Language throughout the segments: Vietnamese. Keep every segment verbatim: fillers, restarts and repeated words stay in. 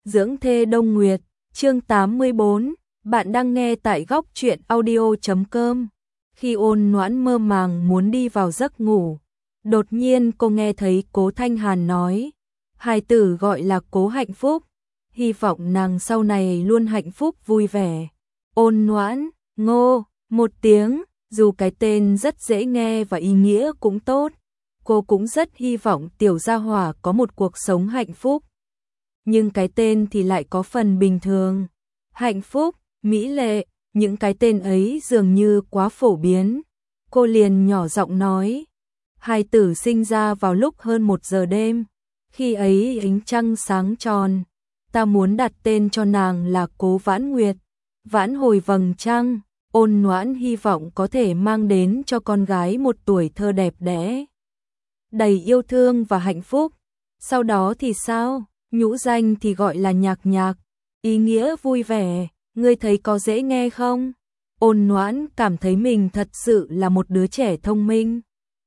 Dưỡng thê Đông Nguyệt, chương tám mươi bốn, bạn đang nghe tại góc truyện audio chấm com. Khi Ôn Noãn mơ màng muốn đi vào giấc ngủ, đột nhiên cô nghe thấy Cố Thanh Hàn nói, hài tử gọi là Cố Hạnh Phúc, hy vọng nàng sau này luôn hạnh phúc vui vẻ. Ôn Noãn, ngô, một tiếng, dù cái tên rất dễ nghe và ý nghĩa cũng tốt, cô cũng rất hy vọng tiểu gia hỏa có một cuộc sống hạnh phúc. Nhưng cái tên thì lại có phần bình thường. Hạnh phúc, mỹ lệ, những cái tên ấy dường như quá phổ biến. Cô liền nhỏ giọng nói, hài tử sinh ra vào lúc hơn một giờ đêm. Khi ấy ánh trăng sáng tròn, ta muốn đặt tên cho nàng là Cố Vãn Nguyệt, vãn hồi vầng trăng. Ôn Noãn hy vọng có thể mang đến cho con gái một tuổi thơ đẹp đẽ, đầy yêu thương và hạnh phúc. Sau đó thì sao? Nhũ danh thì gọi là Nhạc Nhạc, ý nghĩa vui vẻ, ngươi thấy có dễ nghe không? Ôn Noãn cảm thấy mình thật sự là một đứa trẻ thông minh.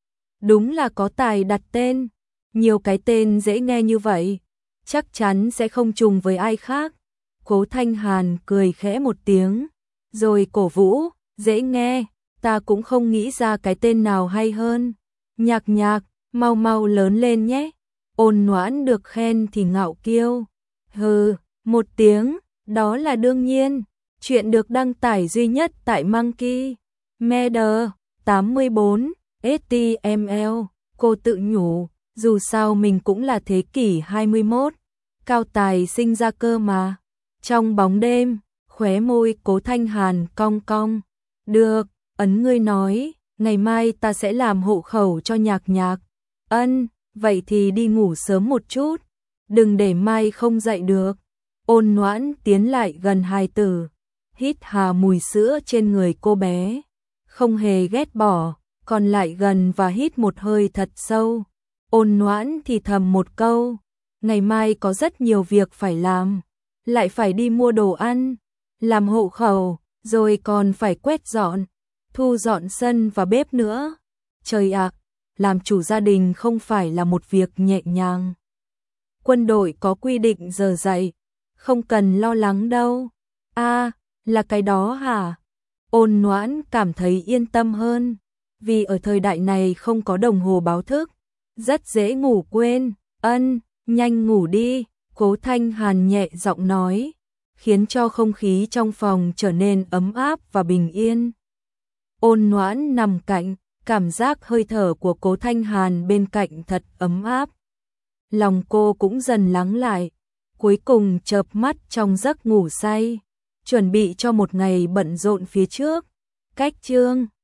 Đúng là có tài đặt tên, nhiều cái tên dễ nghe như vậy, chắc chắn sẽ không trùng với ai khác. Cố Thanh Hàn cười khẽ một tiếng, rồi cổ vũ, dễ nghe, ta cũng không nghĩ ra cái tên nào hay hơn. Nhạc Nhạc, mau mau lớn lên nhé. Ôn Noãn được khen thì ngạo kiêu. Hừ, một tiếng, đó là đương nhiên. Chuyện được đăng tải duy nhất tại Monkey Media tám mươi bốn ét tê em lờ. Cô tự nhủ, dù sao mình cũng là thế kỷ hai mươi mốt, cao tài sinh ra cơ mà. Trong bóng đêm, khóe môi Cố Thanh Hàn cong cong. Được, ấn ngươi nói, ngày mai ta sẽ làm hộ khẩu cho Nhạc Nhạc. Ân, vậy thì đi ngủ sớm một chút, đừng để mai không dậy được. Ôn Noãn tiến lại gần hài tử, hít hà mùi sữa trên người cô bé, không hề ghét bỏ, còn lại gần và hít một hơi thật sâu. Ôn Noãn thì thầm một câu, ngày mai có rất nhiều việc phải làm, lại phải đi mua đồ ăn, làm hộ khẩu, rồi còn phải quét dọn, thu dọn sân và bếp nữa. Trời ạ, làm chủ gia đình không phải là một việc nhẹ nhàng. Quân đội có quy định giờ dậy, không cần lo lắng đâu. À, là cái đó hả? Ôn Noãn cảm thấy yên tâm hơn, vì ở thời đại này không có đồng hồ báo thức, rất dễ ngủ quên. Ân, nhanh ngủ đi, Cố Thanh Hàn nhẹ giọng nói, khiến cho không khí trong phòng trở nên ấm áp và bình yên. Ôn Noãn nằm cạnh, cảm giác hơi thở của Cố Thanh Hàn bên cạnh thật ấm áp. Lòng cô cũng dần lắng lại, cuối cùng chợp mắt trong giấc ngủ say, chuẩn bị cho một ngày bận rộn phía trước. Cách chương